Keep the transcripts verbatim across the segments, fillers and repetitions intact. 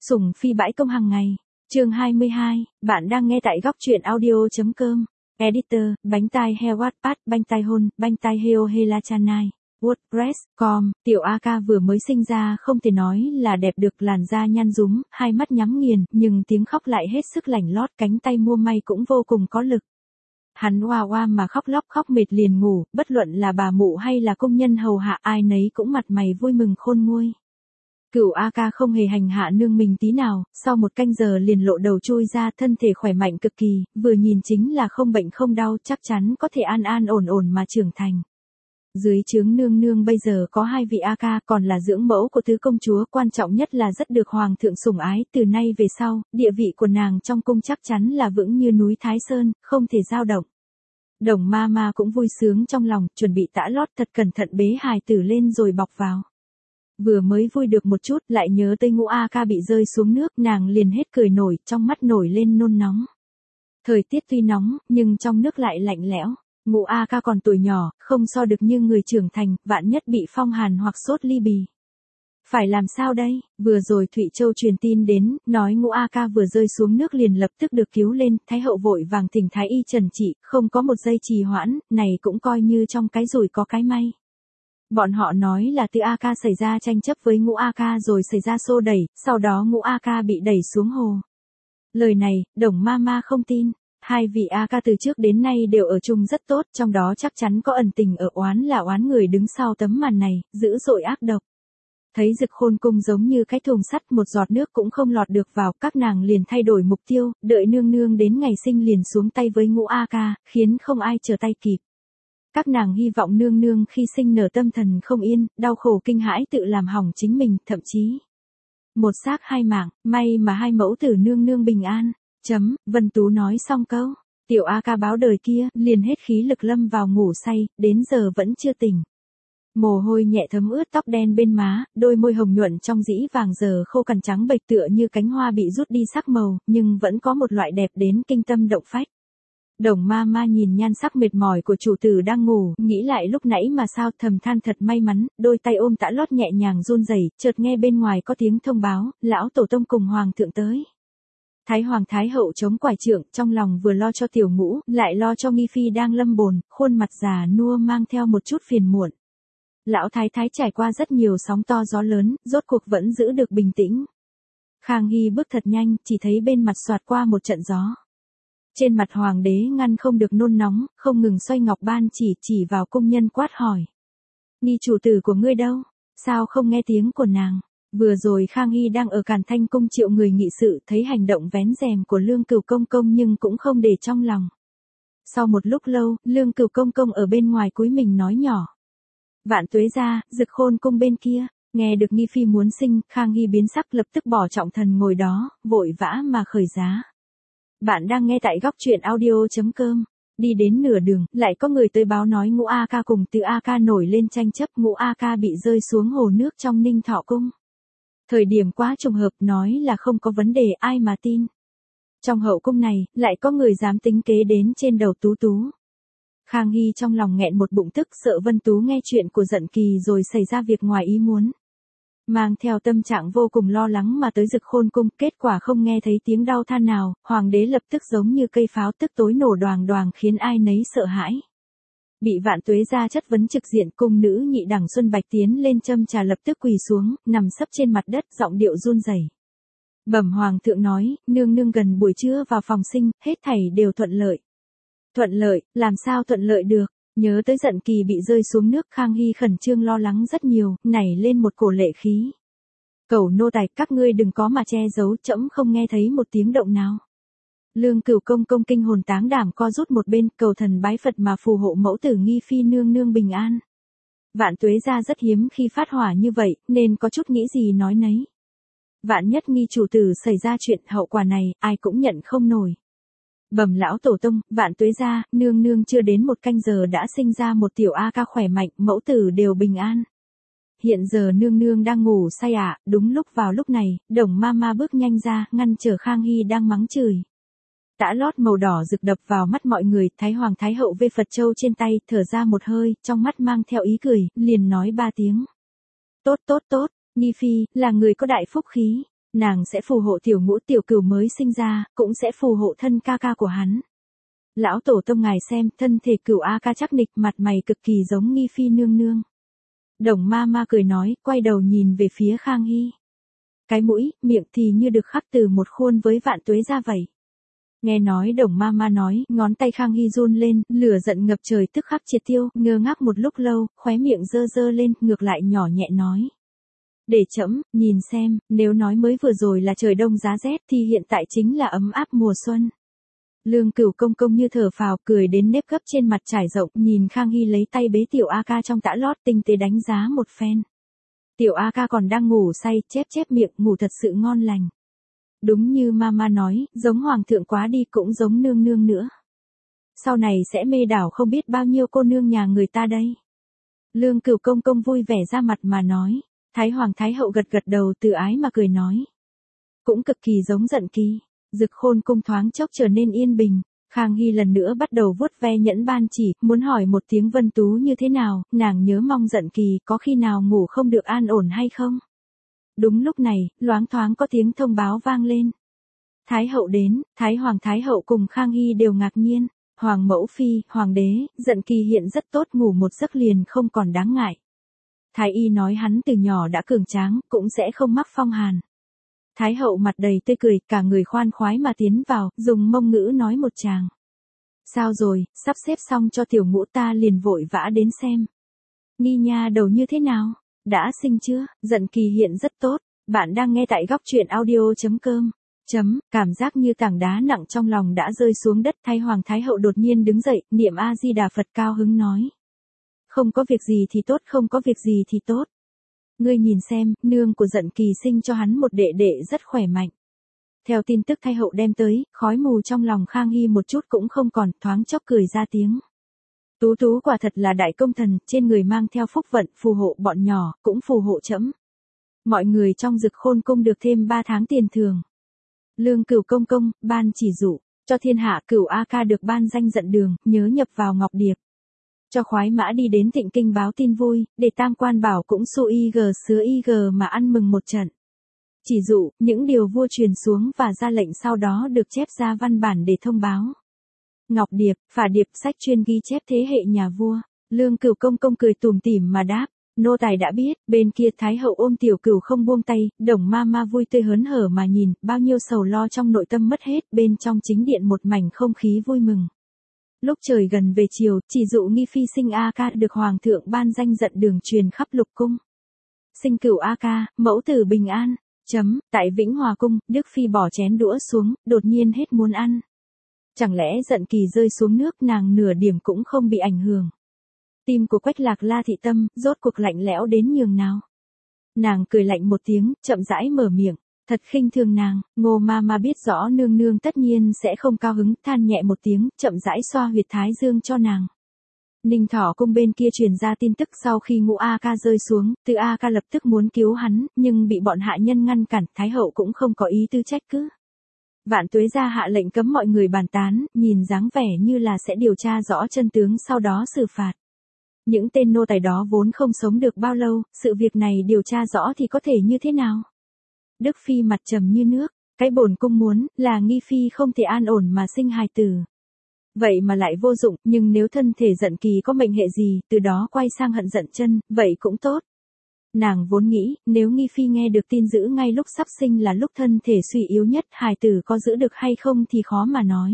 Sủng phi bãi công hàng ngày. Chương hai mươi hai, bạn đang nghe tại góc truyện audio.com. Editor, bánh tai heo Wattpad, bánh tai hôn, bánh tai heo Hela Chanai. WordPress chấm com, tiểu a ca vừa mới sinh ra không thể nói là đẹp được, làn da nhăn rúm, hai mắt nhắm nghiền, nhưng tiếng khóc lại hết sức lảnh lót, cánh tay mua may cũng vô cùng có lực. Hắn oa oa mà khóc lóc, khóc mệt liền ngủ, bất luận là bà mụ hay là công nhân hầu hạ, ai nấy cũng mặt mày vui mừng khôn nguôi. Cửu a ca không hề hành hạ nương mình tí nào, sau một canh giờ liền lộ đầu chui ra, thân thể khỏe mạnh cực kỳ, vừa nhìn chính là không bệnh không đau, chắc chắn có thể an an ổn ổn mà trưởng thành. Dưới trướng nương nương bây giờ có hai vị a ca, còn là dưỡng mẫu của tứ công chúa, quan trọng nhất là rất được hoàng thượng sủng ái, từ nay về sau, địa vị của nàng trong cung chắc chắn là vững như núi Thái Sơn, không thể dao động. Đồng ma ma cũng vui sướng trong lòng, chuẩn bị tã lót thật cẩn thận bế hài tử lên rồi bọc vào. Vừa mới vui được một chút, lại nhớ tới ngũ a ca bị rơi xuống nước, nàng liền hết cười nổi, trong mắt nổi lên nôn nóng. Thời tiết tuy nóng, nhưng trong nước lại lạnh lẽo. Ngũ a ca còn tuổi nhỏ, không so được như người trưởng thành, vạn nhất bị phong hàn hoặc sốt ly bì. Phải làm sao đây? Vừa rồi Thụy Châu truyền tin đến, nói ngũ a ca vừa rơi xuống nước liền lập tức được cứu lên, Thái hậu vội vàng thỉnh Thái y trần trị, không có một giây trì hoãn, này cũng coi như trong cái rủi có cái may. Bọn họ nói là Tư a ca xảy ra tranh chấp với ngũ a ca rồi xảy ra xô đẩy, sau đó ngũ a ca bị đẩy xuống hồ. Lời này, Đồng ma ma không tin. Hai vị a ca từ trước đến nay đều ở chung rất tốt, trong đó chắc chắn có ẩn tình ở, oán là oán người đứng sau tấm màn này, dữ dội ác độc. Thấy Dực Khôn cung giống như cái thùng sắt, một giọt nước cũng không lọt được vào, các nàng liền thay đổi mục tiêu, đợi nương nương đến ngày sinh liền xuống tay với ngũ a ca, khiến không ai trở tay kịp. Các nàng hy vọng nương nương khi sinh nở tâm thần không yên, đau khổ kinh hãi tự làm hỏng chính mình, thậm chí một xác hai mạng, may mà hai mẫu tử nương nương bình an. Chấm, Vân Tú nói xong câu, tiểu a ca báo đời kia, liền hết khí lực lâm vào ngủ say, đến giờ vẫn chưa tỉnh. Mồ hôi nhẹ thấm ướt tóc đen bên má, đôi môi hồng nhuận trong dĩ vàng giờ khô cằn trắng bệch tựa như cánh hoa bị rút đi sắc màu, nhưng vẫn có một loại đẹp đến kinh tâm động phách. Đồng ma ma nhìn nhan sắc mệt mỏi của chủ tử đang ngủ, nghĩ lại lúc nãy mà sao, thầm than thật may mắn, đôi tay ôm tã lót nhẹ nhàng run rẩy, chợt nghe bên ngoài có tiếng thông báo, lão tổ tông cùng hoàng thượng tới. Thái hoàng thái hậu chống quải trượng, trong lòng vừa lo cho tiểu ngũ, lại lo cho nghi phi đang lâm bồn, khuôn mặt già nua mang theo một chút phiền muộn. Lão thái thái trải qua rất nhiều sóng to gió lớn, rốt cuộc vẫn giữ được bình tĩnh. Khang Hy bước thật nhanh, chỉ thấy bên mặt xoạt qua một trận gió. Trên mặt hoàng đế ngăn không được nôn nóng, không ngừng xoay ngọc ban chỉ chỉ vào cung nhân quát hỏi. Nghi chủ tử của ngươi đâu? Sao không nghe tiếng của nàng? Vừa rồi Khang Hy đang ở Càn Thanh cung triệu người nghị sự, thấy hành động vén rèm của Lương Cửu công công nhưng cũng không để trong lòng. Sau một lúc lâu, Lương Cửu công công ở bên ngoài cúi mình nói nhỏ. Vạn tuế gia, Dực Khôn cung bên kia, nghe được nghi phi muốn sinh, Khang Hy biến sắc lập tức bỏ trọng thần ngồi đó, vội vã mà khởi giá. Bạn đang nghe tại góc truyện audio.com. Đi đến nửa đường, lại có người tới báo nói ngũ a ca cùng Tư a ca nổi lên tranh chấp, ngũ a ca bị rơi xuống hồ nước trong Ninh Thọ cung. Thời điểm quá trùng hợp, nói là không có vấn đề, ai mà tin. Trong hậu cung này, lại có người dám tính kế đến trên đầu Tú Tú. Khang Hy trong lòng nghẹn một bụng tức, sợ Vân Tú nghe chuyện của Dận Kỳ rồi xảy ra việc ngoài ý muốn. Mang theo tâm trạng vô cùng lo lắng mà tới Dực Khôn cung, kết quả không nghe thấy tiếng đau than nào, hoàng đế lập tức giống như cây pháo tức tối nổ đoàng đoàng khiến ai nấy sợ hãi. Bị Vạn tuế gia chất vấn trực diện, cung nữ nhị đẳng Xuân Bạch tiến lên châm trà lập tức quỳ xuống, nằm sấp trên mặt đất, giọng điệu run rẩy. Bẩm hoàng thượng nói, nương nương gần buổi trưa vào phòng sinh, hết thảy đều thuận lợi. Thuận lợi, làm sao thuận lợi được? Nhớ tới Dận Kỳ bị rơi xuống nước, Khang Hy khẩn trương lo lắng rất nhiều, nảy lên một cổ lệ khí. Cẩu nô tài, các ngươi đừng có mà che giấu, trẫm không nghe thấy một tiếng động nào. Lương Cửu công công kinh hồn táng đảm co rút một bên, cầu thần bái Phật mà phù hộ mẫu tử nghi phi nương nương bình an. Vạn tuế gia rất hiếm khi phát hỏa như vậy, nên có chút nghĩ gì nói nấy. Vạn nhất nghi chủ tử xảy ra chuyện, hậu quả này, ai cũng nhận không nổi. Bẩm lão tổ tông, Vạn tuế gia, nương nương chưa đến một canh giờ đã sinh ra một tiểu a ca khỏe mạnh, mẫu tử đều bình an. Hiện giờ nương nương đang ngủ say ạ. À, đúng lúc vào lúc này, Đồng ma ma bước nhanh ra, ngăn trở Khang Hy đang mắng chửi. Tã lót màu đỏ rực đập vào mắt mọi người, Thái hoàng thái hậu vê Phật châu trên tay, thở ra một hơi, trong mắt mang theo ý cười, liền nói ba tiếng. Tốt tốt tốt, nghi phi, là người có đại phúc khí. Nàng sẽ phù hộ tiểu ngũ tiểu cửu mới sinh ra, cũng sẽ phù hộ thân ca ca của hắn. Lão tổ tông ngài xem, thân thể cửu A ca chắc nịch, mặt mày cực kỳ giống Nghi Phi nương nương. Đồng ma ma cười nói, quay đầu nhìn về phía Khang Hy. Cái mũi, miệng thì như được khắc từ một khuôn với vạn tuế ra vậy. Nghe nói đồng ma ma nói, ngón tay Khang Hy run lên, lửa giận ngập trời tức khắc triệt tiêu, ngơ ngác một lúc lâu, khóe miệng dơ dơ lên, ngược lại nhỏ nhẹ nói. Để trẫm nhìn xem, nếu nói mới vừa rồi là trời đông giá rét thì hiện tại chính là ấm áp mùa xuân. Lương Cửu công công như thở phào, cười đến nếp gấp trên mặt trải rộng, nhìn Khang Hy lấy tay bế tiểu A ca trong tã lót, tinh tế đánh giá một phen. Tiểu A ca còn đang ngủ say, chép chép miệng, ngủ thật sự ngon lành. Đúng như mama nói, giống hoàng thượng quá đi cũng giống nương nương nữa. Sau này sẽ mê đảo không biết bao nhiêu cô nương nhà người ta đây. Lương Cửu công công vui vẻ ra mặt mà nói. Thái hoàng thái hậu gật gật đầu tự ái mà cười nói. Cũng cực kỳ giống Dận Kỳ. Dực Khôn cung thoáng chốc trở nên yên bình. Khang Hy lần nữa bắt đầu vuốt ve nhẫn ban chỉ, muốn hỏi một tiếng Vân Tú như thế nào, nàng nhớ mong Dận Kỳ có khi nào ngủ không được an ổn hay không. Đúng lúc này, loáng thoáng có tiếng thông báo vang lên. Thái hậu đến, Thái hoàng thái hậu cùng Khang Hy đều ngạc nhiên. Hoàng mẫu phi, hoàng đế, Dận Kỳ hiện rất tốt, ngủ một giấc liền không còn đáng ngại. Thái y nói hắn từ nhỏ đã cường tráng, cũng sẽ không mắc phong hàn. Thái hậu mặt đầy tươi cười, cả người khoan khoái mà tiến vào, dùng Mông ngữ nói một tràng. Sao rồi, sắp xếp xong cho tiểu ngũ ta liền vội vã đến xem. Nghi nha đầu như thế nào? Đã sinh chưa? Dận Kỳ hiện rất tốt. Bạn đang nghe tại góc truyện audio.com. Chấm, cảm giác như tảng đá nặng trong lòng đã rơi xuống đất. Thái hoàng thái hậu đột nhiên đứng dậy, niệm A Di Đà Phật cao hứng nói. Không có việc gì thì tốt, không có việc gì thì tốt. Ngươi nhìn xem, nương của Dận Kỳ sinh cho hắn một đệ đệ rất khỏe mạnh. Theo tin tức thái hậu đem tới, khói mù trong lòng Khang Hy một chút cũng không còn, thoáng chốc cười ra tiếng. Tú tú quả thật là đại công thần, trên người mang theo phúc vận, phù hộ bọn nhỏ, cũng phù hộ trẫm. Mọi người trong Dực Khôn cung được thêm ba tháng tiền thường. Lương Cửu công công, ban chỉ dụ, cho thiên hạ Cửu A ca được ban danh Dận Đường, nhớ nhập vào Ngọc Điệp. Cho khoái mã đi đến Thịnh Kinh báo tin vui, để Tam Quan Bảo cũng su y gờ sứa y gờ mà ăn mừng một trận. Chỉ dụ, những điều vua truyền xuống và ra lệnh sau đó được chép ra văn bản để thông báo. Ngọc Điệp, phả điệp, sách chuyên ghi chép thế hệ nhà vua. Lương Cửu công công cười tủm tỉm mà đáp, nô tài đã biết. Bên kia Thái hậu ôm tiểu Cửu không buông tay, Đồng ma ma vui tươi hớn hở mà nhìn, bao nhiêu sầu lo trong nội tâm mất hết, bên trong chính điện một mảnh không khí vui mừng. Lúc trời gần về chiều, chỉ dụ Nghi Phi sinh A ca được hoàng thượng ban danh Dận Đường truyền khắp lục cung. Sinh Cửu A ca, mẫu tử bình an. Chấm, tại Vĩnh Hòa cung, Đức Phi bỏ chén đũa xuống, đột nhiên hết muốn ăn. Chẳng lẽ Dận Kỳ rơi xuống nước, nàng nửa điểm cũng không bị ảnh hưởng. Tim của Quách Lạc La thị tâm, rốt cuộc lạnh lẽo đến nhường nào. Nàng cười lạnh một tiếng, chậm rãi mở miệng, thật khinh thường nàng. Ngô ma ma biết rõ nương nương tất nhiên sẽ không cao hứng, than nhẹ một tiếng, chậm rãi xoa huyệt thái dương cho nàng. Ninh Thỏ cung bên kia truyền ra tin tức sau khi ngũ A ca rơi xuống, Từ A ca lập tức muốn cứu hắn, nhưng bị bọn hạ nhân ngăn cản, Thái hậu cũng không có ý tư trách cứ. Vạn Tuế ra hạ lệnh cấm mọi người bàn tán, nhìn dáng vẻ như là sẽ điều tra rõ chân tướng sau đó xử phạt. Những tên nô tài đó vốn không sống được bao lâu, sự việc này điều tra rõ thì có thể như thế nào? Đức Phi mặt trầm như nước, cái bổn cung muốn là Nghi Phi không thể an ổn mà sinh hài tử. Vậy mà lại vô dụng, nhưng nếu thân thể Dận Kỳ có mệnh hệ gì, từ đó quay sang hận Dận Chân, vậy cũng tốt. Nàng vốn nghĩ, nếu Nghi Phi nghe được tin dữ ngay lúc sắp sinh là lúc thân thể suy yếu nhất, hài tử có giữ được hay không thì khó mà nói.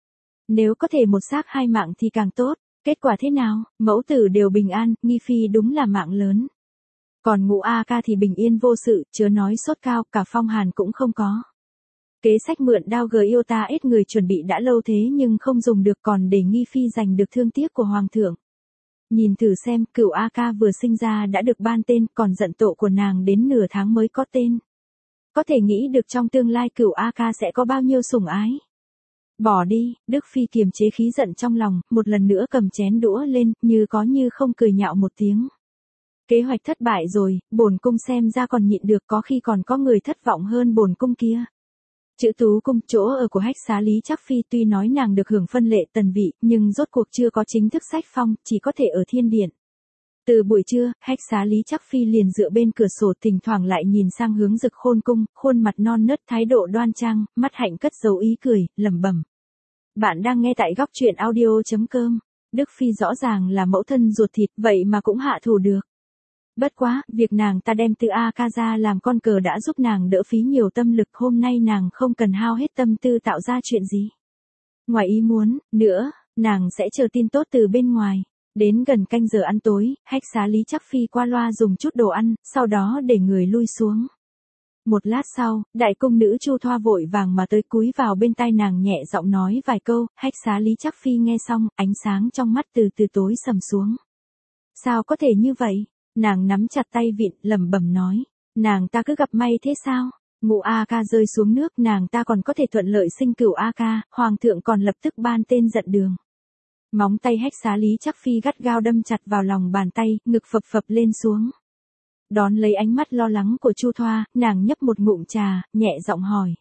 Nếu có thể một xác hai mạng thì càng tốt, kết quả thế nào, mẫu tử đều bình an, Nghi Phi đúng là mạng lớn. Còn ngũ A ca thì bình yên vô sự, chớ nói sốt cao, cả phong hàn cũng không có. Kế sách mượn đao gờ yêu ta ít người chuẩn bị đã lâu thế nhưng không dùng được, còn để Nghi Phi giành được thương tiếc của hoàng thượng. Nhìn thử xem, Cửu A ca vừa sinh ra đã được ban tên, còn Dận Tộ của nàng đến nửa tháng mới có tên. Có thể nghĩ được trong tương lai Cửu A ca sẽ có bao nhiêu sủng ái. Bỏ đi, Đức Phi kiềm chế khí giận trong lòng, một lần nữa cầm chén đũa lên, như có như không cười nhạo một tiếng. Kế hoạch thất bại rồi, bổn cung xem ra còn nhịn được, có khi còn có người thất vọng hơn bổn cung kia. Chữ Tú cung, chỗ ở của Hách Xá Lý Trác Phi, tuy nói nàng được hưởng phân lệ tần vị, nhưng rốt cuộc chưa có chính thức sách phong, chỉ có thể ở thiên điện. Từ buổi trưa, Hách Xá Lý Trắc Phi liền dựa bên cửa sổ thỉnh thoảng lại nhìn sang hướng Dực Khôn cung, khuôn mặt non nớt thái độ đoan trang, mắt hạnh cất dấu ý cười, lẩm bẩm. Bạn đang nghe tại góc truyện audio.com. Đức Phi rõ ràng là mẫu thân ruột thịt, vậy mà cũng hạ thủ được. Bất quá, việc nàng ta đem Tư A Ca ra làm con cờ đã giúp nàng đỡ phí nhiều tâm lực, hôm nay nàng không cần hao hết tâm tư tạo ra chuyện gì. Ngoài ý muốn, nữa, nàng sẽ chờ tin tốt từ bên ngoài. Đến gần canh giờ ăn tối, Hách Xá Lý Trắc Phi qua loa dùng chút đồ ăn, sau đó để người lui xuống. Một lát sau, đại cung nữ Chu Thoa vội vàng mà tới cúi vào bên tai nàng nhẹ giọng nói vài câu, Hách Xá Lý Trắc Phi nghe xong, ánh sáng trong mắt từ từ tối sầm xuống. Sao có thể như vậy? Nàng nắm chặt tay vịn, lẩm bẩm nói, nàng ta cứ gặp may thế sao? Ngũ A Ca rơi xuống nước, nàng ta còn có thể thuận lợi sinh cửu A Ca, hoàng thượng còn lập tức ban tên giận đường. Móng tay Hách Xá Lý Trắc Phi gắt gao đâm chặt vào lòng bàn tay, ngực phập phập lên xuống. Đón lấy ánh mắt lo lắng của Chu Thoa, nàng nhấp một ngụm trà, nhẹ giọng hỏi.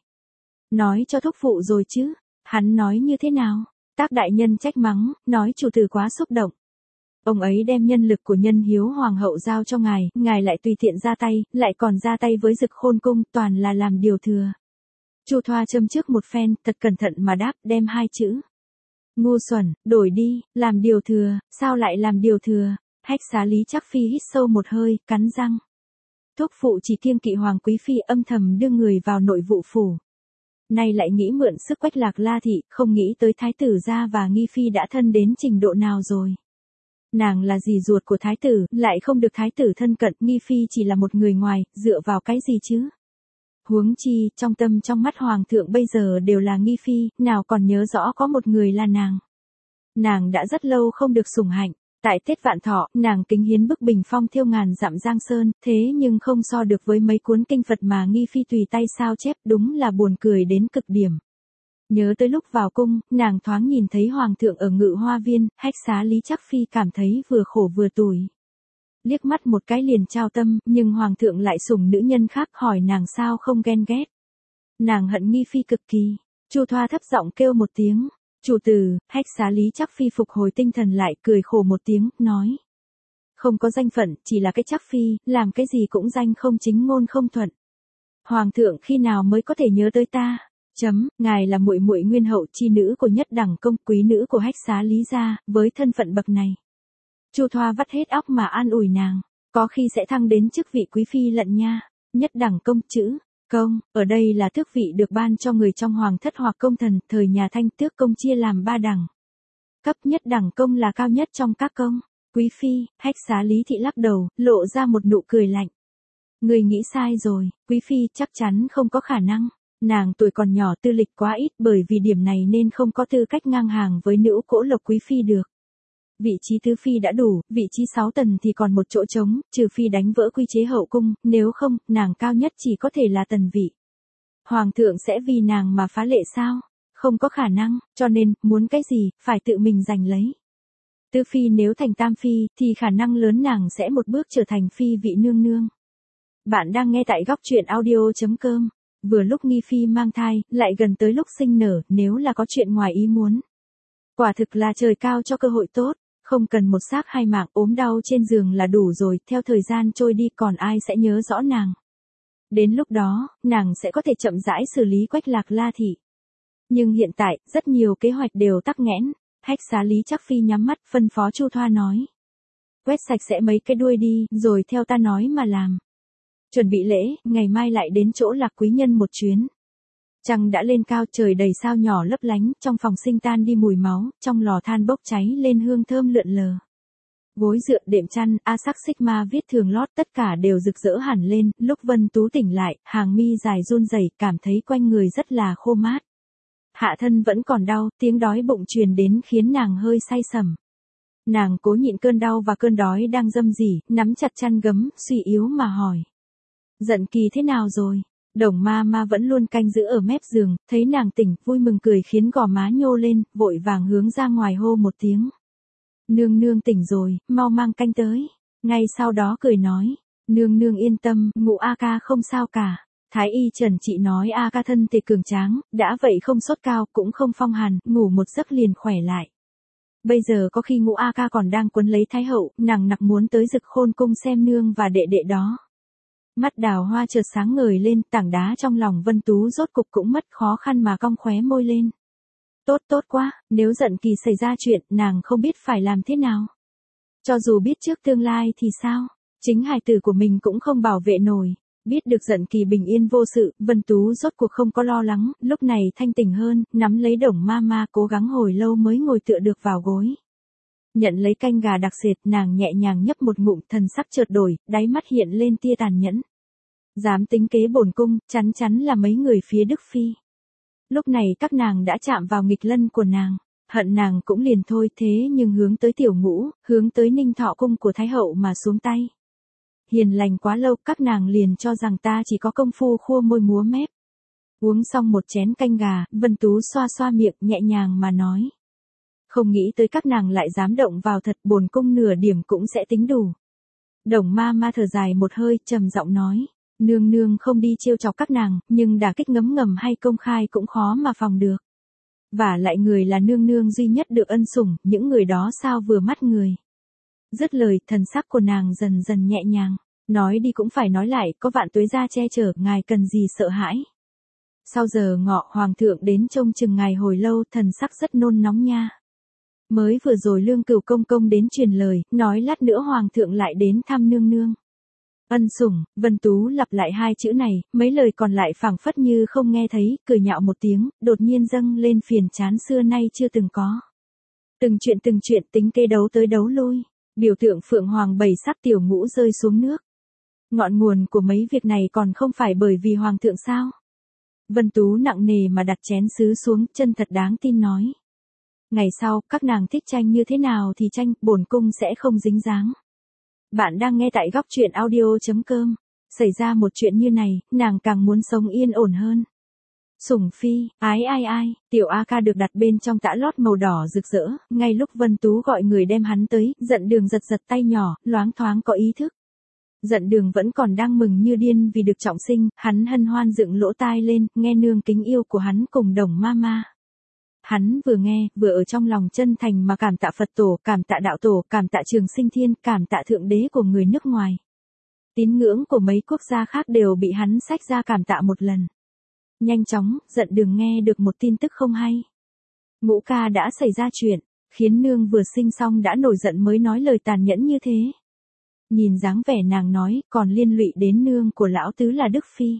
Nói cho thúc phụ rồi chứ? Hắn nói như thế nào? Tác đại nhân trách mắng, nói chủ tử quá xúc động. Ông ấy đem nhân lực của Nhân Hiếu Hoàng hậu giao cho ngài, ngài lại tùy tiện ra tay, lại còn ra tay với Dực Khôn cung, toàn là làm điều thừa. Chu Thoa châm trước một phen, thật cẩn thận mà đáp, đem hai chữ. Ngu xuẩn, đổi đi, làm điều thừa, sao lại làm điều thừa? Hách Xá Lý Trắc Phi hít sâu một hơi, cắn răng. Thúc phụ chỉ kiêng kỵ Hoàng Quý Phi, âm thầm đưa người vào nội vụ phủ. Nay lại nghĩ mượn sức Quách Lạc La thị, không nghĩ tới thái tử gia và Nghi Phi đã thân đến trình độ nào rồi. Nàng là dì ruột của thái tử, lại không được thái tử thân cận, Nghi Phi chỉ là một người ngoài, dựa vào cái gì chứ? Huống chi, trong tâm trong mắt hoàng thượng bây giờ đều là Nghi Phi, nào còn nhớ rõ có một người là nàng. Nàng đã rất lâu không được sủng hạnh, tại Tết Vạn Thọ, nàng kính hiến bức bình phong thiêu ngàn dặm giang sơn, thế nhưng không so được với mấy cuốn kinh Phật mà Nghi Phi tùy tay sao chép, đúng là buồn cười đến cực điểm. Nhớ tới lúc vào cung, nàng thoáng nhìn thấy hoàng thượng ở Ngự Hoa Viên, Hách Xá Lý Trắc Phi cảm thấy vừa khổ vừa tủi. Liếc mắt một cái liền trao tâm, nhưng hoàng thượng lại sủng nữ nhân khác, hỏi nàng sao không ghen ghét. Nàng hận Nghi Phi cực kỳ. Chu Thoa thấp giọng kêu một tiếng. Chủ tử. Hách Xá Lý Trắc Phi phục hồi tinh thần lại, cười khổ một tiếng, nói. Không có danh phận, chỉ là cái Trắc Phi, làm cái gì cũng danh không chính ngôn không thuận. Hoàng thượng khi nào mới có thể nhớ tới ta? Chấm, ngài là muội muội nguyên hậu chi nữ của Nhất Đẳng công, quý nữ của Hách Xá Lý gia, với thân phận bậc này. Chu Thoa vắt hết óc mà an ủi nàng, có khi sẽ thăng đến chức vị quý phi lận nha. Nhất Đẳng công, chữ công, ở đây là tước vị được ban cho người trong hoàng thất hoặc công thần, thời nhà Thanh tước công chia làm ba đẳng. Cấp Nhất Đẳng công là cao nhất trong các công. Quý phi. Hách Xá Lý thị lắc đầu, lộ ra một nụ cười lạnh. Người nghĩ sai rồi, quý phi chắc chắn không có khả năng. Nàng tuổi còn nhỏ, tư lịch quá ít, bởi vì điểm này nên không có tư cách ngang hàng với nữ cỗ lộc quý phi được. Vị trí tứ phi đã đủ, vị trí sáu tần thì còn một chỗ trống, trừ phi đánh vỡ quy chế hậu cung, nếu không, nàng cao nhất chỉ có thể là tần vị. Hoàng thượng sẽ vì nàng mà phá lệ sao? Không có khả năng, cho nên, muốn cái gì, phải tự mình giành lấy. Tứ phi nếu thành tam phi, thì khả năng lớn nàng sẽ một bước trở thành phi vị nương nương. Bạn đang nghe tại góc truyện audio.com. Vừa lúc Nghi Phi mang thai, lại gần tới lúc sinh nở, nếu là có chuyện ngoài ý muốn. Quả thực là trời cao cho cơ hội tốt, không cần một xác hai mạng, ốm đau trên giường là đủ rồi, theo thời gian trôi đi còn ai sẽ nhớ rõ nàng. Đến lúc đó, nàng sẽ có thể chậm rãi xử lý Quách Lạc La thị. Nhưng hiện tại, rất nhiều kế hoạch đều tắc nghẽn. Hách Xá Lý Trắc Phi nhắm mắt, phân phó Chu Thoa nói. Quét sạch sẽ mấy cái đuôi đi, rồi theo ta nói mà làm. Chuẩn bị lễ, ngày mai lại đến chỗ Lạc quý nhân một chuyến. Trăng đã lên cao, trời đầy sao nhỏ lấp lánh, trong phòng sinh tan đi mùi máu, trong lò than bốc cháy lên hương thơm lượn lờ. Gối dựa, đệm chăn, a sắc xích ma viết thường lót, tất cả đều rực rỡ hẳn lên, lúc Vân Tú tỉnh lại, hàng mi dài run rẩy, cảm thấy quanh người rất là khô mát. Hạ thân vẫn còn đau, tiếng đói bụng truyền đến khiến nàng hơi say sẩm. Nàng cố nhịn cơn đau và cơn đói đang dâm dỉ, nắm chặt chăn gấm, suy yếu mà hỏi. Giận Kỳ thế nào rồi? Đồng ma ma vẫn luôn canh giữ ở mép giường, thấy nàng tỉnh, vui mừng cười khiến gò má nhô lên, vội vàng hướng ra ngoài hô một tiếng. Nương nương tỉnh rồi, mau mang canh tới. Ngay sau đó cười nói, nương nương yên tâm, Ngũ A Ca không sao cả. Thái y Trần chị nói A Ca thân thể cường tráng, đã vậy không sốt cao, cũng không phong hàn, ngủ một giấc liền khỏe lại. Bây giờ có khi Ngũ A Ca còn đang quấn lấy Thái hậu, nàng nặc muốn tới Dực Khôn cung xem nương và đệ đệ đó. Mắt Đào Hoa chợt sáng ngời lên, tảng đá trong lòng Vân Tú rốt cục cũng mất khó khăn mà cong khóe môi lên. Tốt tốt quá, nếu Dận Kỳ xảy ra chuyện, nàng không biết phải làm thế nào. Cho dù biết trước tương lai thì sao, chính hài tử của mình cũng không bảo vệ nổi. Biết được Dận Kỳ bình yên vô sự, Vân Tú rốt cuộc không có lo lắng, lúc này thanh tỉnh hơn, nắm lấy Đồng ma ma cố gắng hồi lâu mới ngồi tựa được vào gối. Nhận lấy canh gà đặc sệt, nàng nhẹ nhàng nhấp một ngụm, thần sắc chợt đổi, đáy mắt hiện lên tia tàn nhẫn. Dám tính kế bổn cung, chắn chắn là mấy người phía Đức Phi. Lúc này các nàng đã chạm vào nghịch lân của nàng, hận nàng cũng liền thôi, thế nhưng hướng tới Tiểu Ngũ, hướng tới Ninh Thọ cung của Thái hậu mà xuống tay. Hiền lành quá lâu, các nàng liền cho rằng ta chỉ có công phu khua môi múa mép. Uống xong một chén canh gà, Vân Tú xoa xoa miệng nhẹ nhàng mà nói. Không nghĩ tới các nàng lại dám động vào thật, bổn cung nửa điểm cũng sẽ tính đủ. Đồng ma ma thở dài một hơi, trầm giọng nói. Nương nương không đi trêu chọc các nàng, nhưng đả kích ngấm ngầm hay công khai cũng khó mà phòng được. Và lại người là nương nương duy nhất được ân sủng, những người đó sao vừa mắt người. Dứt lời, thần sắc của nàng dần dần nhẹ nhàng. Nói đi cũng phải nói lại, có Vạn Tuế gia che chở, ngài cần gì sợ hãi. Sau giờ ngọ, hoàng thượng đến trông chừng ngài hồi lâu, thần sắc rất nôn nóng nha. Mới vừa rồi Lương Cửu công công đến truyền lời, nói lát nữa hoàng thượng lại đến thăm nương nương. Ân sủng, Vân Tú lặp lại hai chữ này, mấy lời còn lại phảng phất như không nghe thấy, cười nhạo một tiếng, đột nhiên dâng lên phiền chán xưa nay chưa từng có. Từng chuyện từng chuyện tính kê đấu tới đấu lui, biểu tượng Phượng Hoàng bảy sắc Tiểu Ngũ rơi xuống nước. Ngọn nguồn của mấy việc này còn không phải bởi vì hoàng thượng sao? Vân Tú nặng nề mà đặt chén sứ xuống, chân thật đáng tin nói. Ngày sau, các nàng thích tranh như thế nào thì tranh, bổn cung sẽ không dính dáng. Bạn đang nghe tại góc truyện audio chấm com. Xảy ra một chuyện như này, nàng càng muốn sống yên ổn hơn. Sủng phi, ái ai ai, Tiểu A Ca được đặt bên trong tã lót màu đỏ rực rỡ, ngay lúc Vân Tú gọi người đem hắn tới, Dận Đường giật giật tay nhỏ, loáng thoáng có ý thức. Dận Đường vẫn còn đang mừng như điên vì được trọng sinh, hắn hân hoan dựng lỗ tai lên, nghe nương kính yêu của hắn cùng Đồng ma ma. Hắn vừa nghe, vừa ở trong lòng chân thành mà cảm tạ Phật tổ, cảm tạ đạo tổ, cảm tạ Trường Sinh Thiên, cảm tạ thượng đế của người nước ngoài. Tín ngưỡng của mấy quốc gia khác đều bị hắn xách ra cảm tạ một lần. Nhanh chóng, Dận Đường nghe được một tin tức không hay. Ngũ ca đã xảy ra chuyện, khiến nương vừa sinh xong đã nổi giận mới nói lời tàn nhẫn như thế. Nhìn dáng vẻ nàng nói, còn liên lụy đến nương của lão tứ là Đức Phi.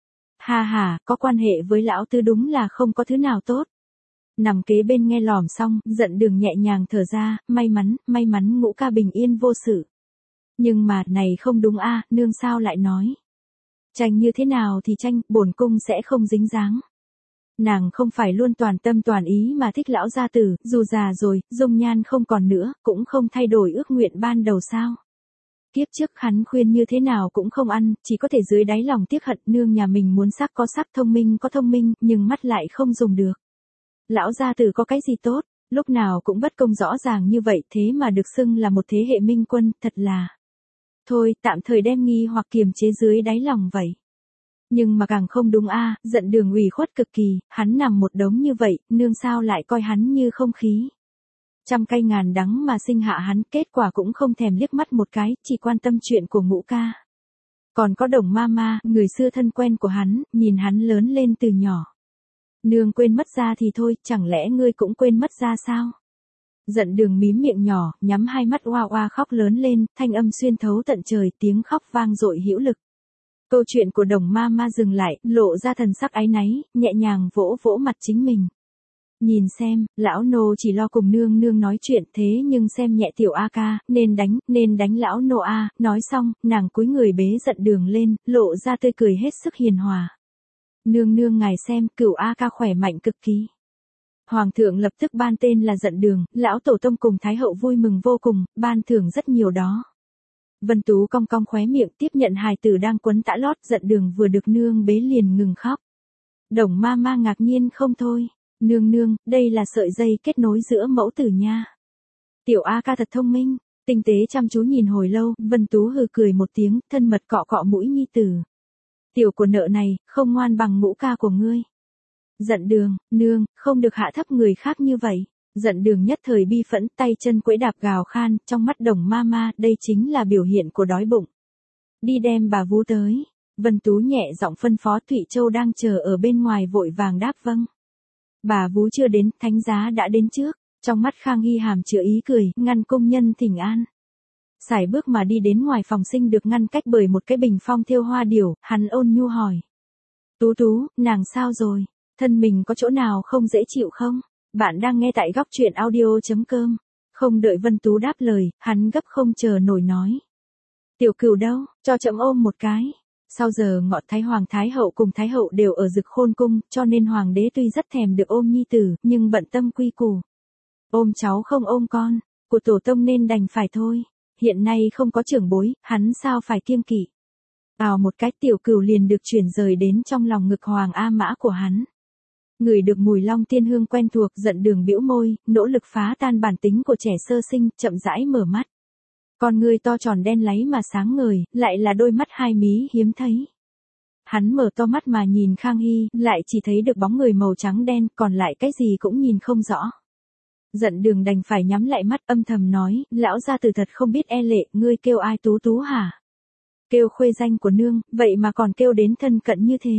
Ha ha, có quan hệ với lão tứ đúng là không có thứ nào tốt. Nằm kế bên nghe lỏm xong, Dận Đường nhẹ nhàng thở ra, may mắn, may mắn Ngũ ca bình yên vô sự. Nhưng mà, này không đúng a, nương sao lại nói. Tranh như thế nào thì tranh, bổn cung sẽ không dính dáng. Nàng không phải luôn toàn tâm toàn ý mà thích lão gia tử, dù già rồi, dung nhan không còn nữa, cũng không thay đổi ước nguyện ban đầu sao. Kiếp trước hắn khuyên như thế nào cũng không ăn, chỉ có thể dưới đáy lòng tiếc hận, nương nhà mình muốn sắc có sắc, thông minh có thông minh, nhưng mắt lại không dùng được. Lão gia tử có cái gì tốt, lúc nào cũng bất công rõ ràng như vậy, thế mà được xưng là một thế hệ minh quân, thật là. Thôi, tạm thời đem nghi hoặc kiềm chế dưới đáy lòng vậy. Nhưng mà càng không đúng a, Dận Đường ủy khuất cực kỳ, hắn nằm một đống như vậy, nương sao lại coi hắn như không khí. Trăm cây ngàn đắng mà sinh hạ hắn, kết quả cũng không thèm liếc mắt một cái, chỉ quan tâm chuyện của Ngũ ca. Còn có Đồng ma ma, người xưa thân quen của hắn, nhìn hắn lớn lên từ nhỏ. Nương quên mất ra thì thôi, chẳng lẽ ngươi cũng quên mất ra sao? Dận Đường mím miệng nhỏ, nhắm hai mắt oa oa khóc lớn lên, thanh âm xuyên thấu tận trời, tiếng khóc vang dội hữu lực. Câu chuyện của Đồng ma ma dừng lại, lộ ra thần sắc áy náy, nhẹ nhàng vỗ vỗ mặt chính mình. Nhìn xem, lão nô chỉ lo cùng nương nương nói chuyện, thế nhưng xem nhẹ Tiểu A Ca, nên đánh, nên đánh lão nô a. Nói xong, nàng cúi người bế Dận Đường lên, lộ ra tươi cười hết sức hiền hòa. Nương nương ngài xem, Cửu A Ca khỏe mạnh cực kỳ. Hoàng thượng lập tức ban tên là Dận Đường, lão tổ tông cùng thái hậu vui mừng vô cùng, ban thưởng rất nhiều đó. Vân Tú cong cong khóe miệng tiếp nhận hài tử đang quấn tã lót, Dận Đường vừa được nương bế liền ngừng khóc. Đồng ma ma ngạc nhiên không thôi. Nương nương, đây là sợi dây kết nối giữa mẫu tử nha. Tiểu A Ca thật thông minh, tinh tế chăm chú nhìn hồi lâu, Vân Tú hừ cười một tiếng, thân mật cọ cọ mũi nhi tử. Tiểu của nợ này, không ngoan bằng Ngũ ca của ngươi. Dận Đường, nương, không được hạ thấp người khác như vậy. Giận Đường nhất thời bi phẫn, tay chân quẫy đạp gào khan, trong mắt Đồng ma ma, đây chính là biểu hiện của đói bụng. Đi đem bà vú tới. Vân Tú nhẹ giọng phân phó. Thụy Châu đang chờ ở bên ngoài vội vàng đáp vâng. Bà vú chưa đến, thánh giá đã đến trước. Trong mắt Khang Hy hàm chứa ý cười, ngăn công nhân thỉnh an. Sải bước mà đi đến ngoài phòng sinh được ngăn cách bởi một cái bình phong thêu hoa điểu, hắn ôn nhu hỏi. Tú Tú, nàng sao rồi? Thân mình có chỗ nào không dễ chịu không? Bạn đang nghe tại góc truyện audio.com. Không đợi Vân Tú đáp lời, hắn gấp không chờ nổi nói. Tiểu Cửu đâu, cho chậm ôm một cái. Sau giờ ngọ Thái Hoàng Thái Hậu cùng Thái Hậu đều ở Dực Khôn Cung, cho nên Hoàng đế tuy rất thèm được ôm nhi tử, nhưng bận tâm quy củ. Ôm cháu không ôm con, của tổ tông nên đành phải thôi. Hiện nay không có trưởng bối, hắn sao phải kiêng kỵ. Ào một cái Tiểu Cửu liền được chuyển rời đến trong lòng ngực Hoàng A Mã của hắn. Ngửi được mùi long tiên hương quen thuộc, Giận Đường bĩu môi, nỗ lực phá tan bản tính của trẻ sơ sinh, chậm rãi mở mắt. Con ngươi to tròn đen láy mà sáng ngời, lại là đôi mắt hai mí hiếm thấy. Hắn mở to mắt mà nhìn Khang Hy, lại chỉ thấy được bóng người màu trắng đen, còn lại cái gì cũng nhìn không rõ. Giận Đường đành phải nhắm lại mắt âm thầm nói, lão gia tử thật không biết e lệ, ngươi kêu ai Tú Tú hả? Kêu khuê danh của nương, vậy mà còn kêu đến thân cận như thế.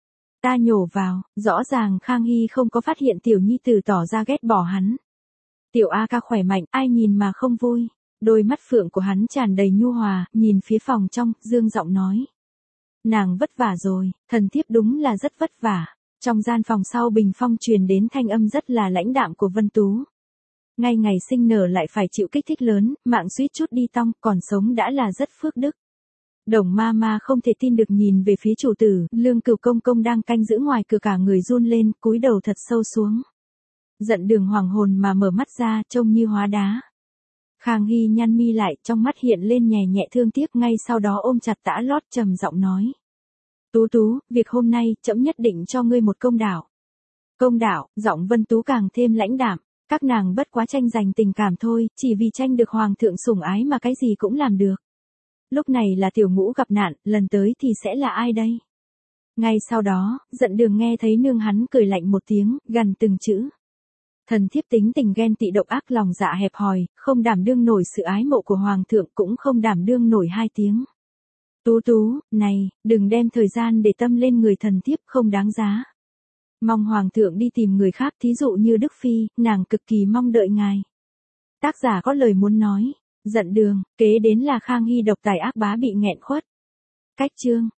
Ta nhổ vào, rõ ràng Khang Hy không có phát hiện tiểu nhi tử tỏ ra ghét bỏ hắn. Tiểu A ca khỏe mạnh, ai nhìn mà không vui. Đôi mắt phượng của hắn tràn đầy nhu hòa, nhìn phía phòng trong, dương giọng nói. Nàng vất vả rồi, thần thiếp đúng là rất vất vả. Trong gian phòng sau bình phong truyền đến thanh âm rất là lãnh đạm của Vân Tú. Ngay ngày sinh nở lại phải chịu kích thích lớn, mạng suýt chút đi tong, còn sống đã là rất phước đức. Đồng ma ma không thể tin được nhìn về phía chủ tử, Lương Cửu công công đang canh giữ ngoài cửa cả người run lên, cúi đầu thật sâu xuống. Giận Đường hoàng hồn mà mở mắt ra, trông như hóa đá. Khang Hy nhăn mi lại, trong mắt hiện lên nhẹ nhẹ thương tiếc, ngay sau đó ôm chặt tã lót trầm giọng nói. Tú Tú, việc hôm nay, trẫm nhất định cho ngươi một công đạo. Công đạo, giọng Vân Tú càng thêm lãnh đạm, các nàng bất quá tranh giành tình cảm thôi, chỉ vì tranh được hoàng thượng sủng ái mà cái gì cũng làm được. Lúc này là Tiểu Ngũ gặp nạn, lần tới thì sẽ là ai đây? Ngay sau đó, Giận Đường nghe thấy nương hắn cười lạnh một tiếng, gằn từng chữ. Thần thiếp tính tình ghen tị độc ác, lòng dạ hẹp hòi, không đảm đương nổi sự ái mộ của hoàng thượng, cũng không đảm đương nổi hai tiếng. Tú Tú, này, đừng đem thời gian để tâm lên người thần thiếp, không đáng giá. Mong hoàng thượng đi tìm người khác, thí dụ như Đức Phi, nàng cực kỳ mong đợi ngài. Tác giả có lời muốn nói. Giận Đường, kế đến là Khang Hy độc tài ác bá bị nghẹn khuất. Cách chương.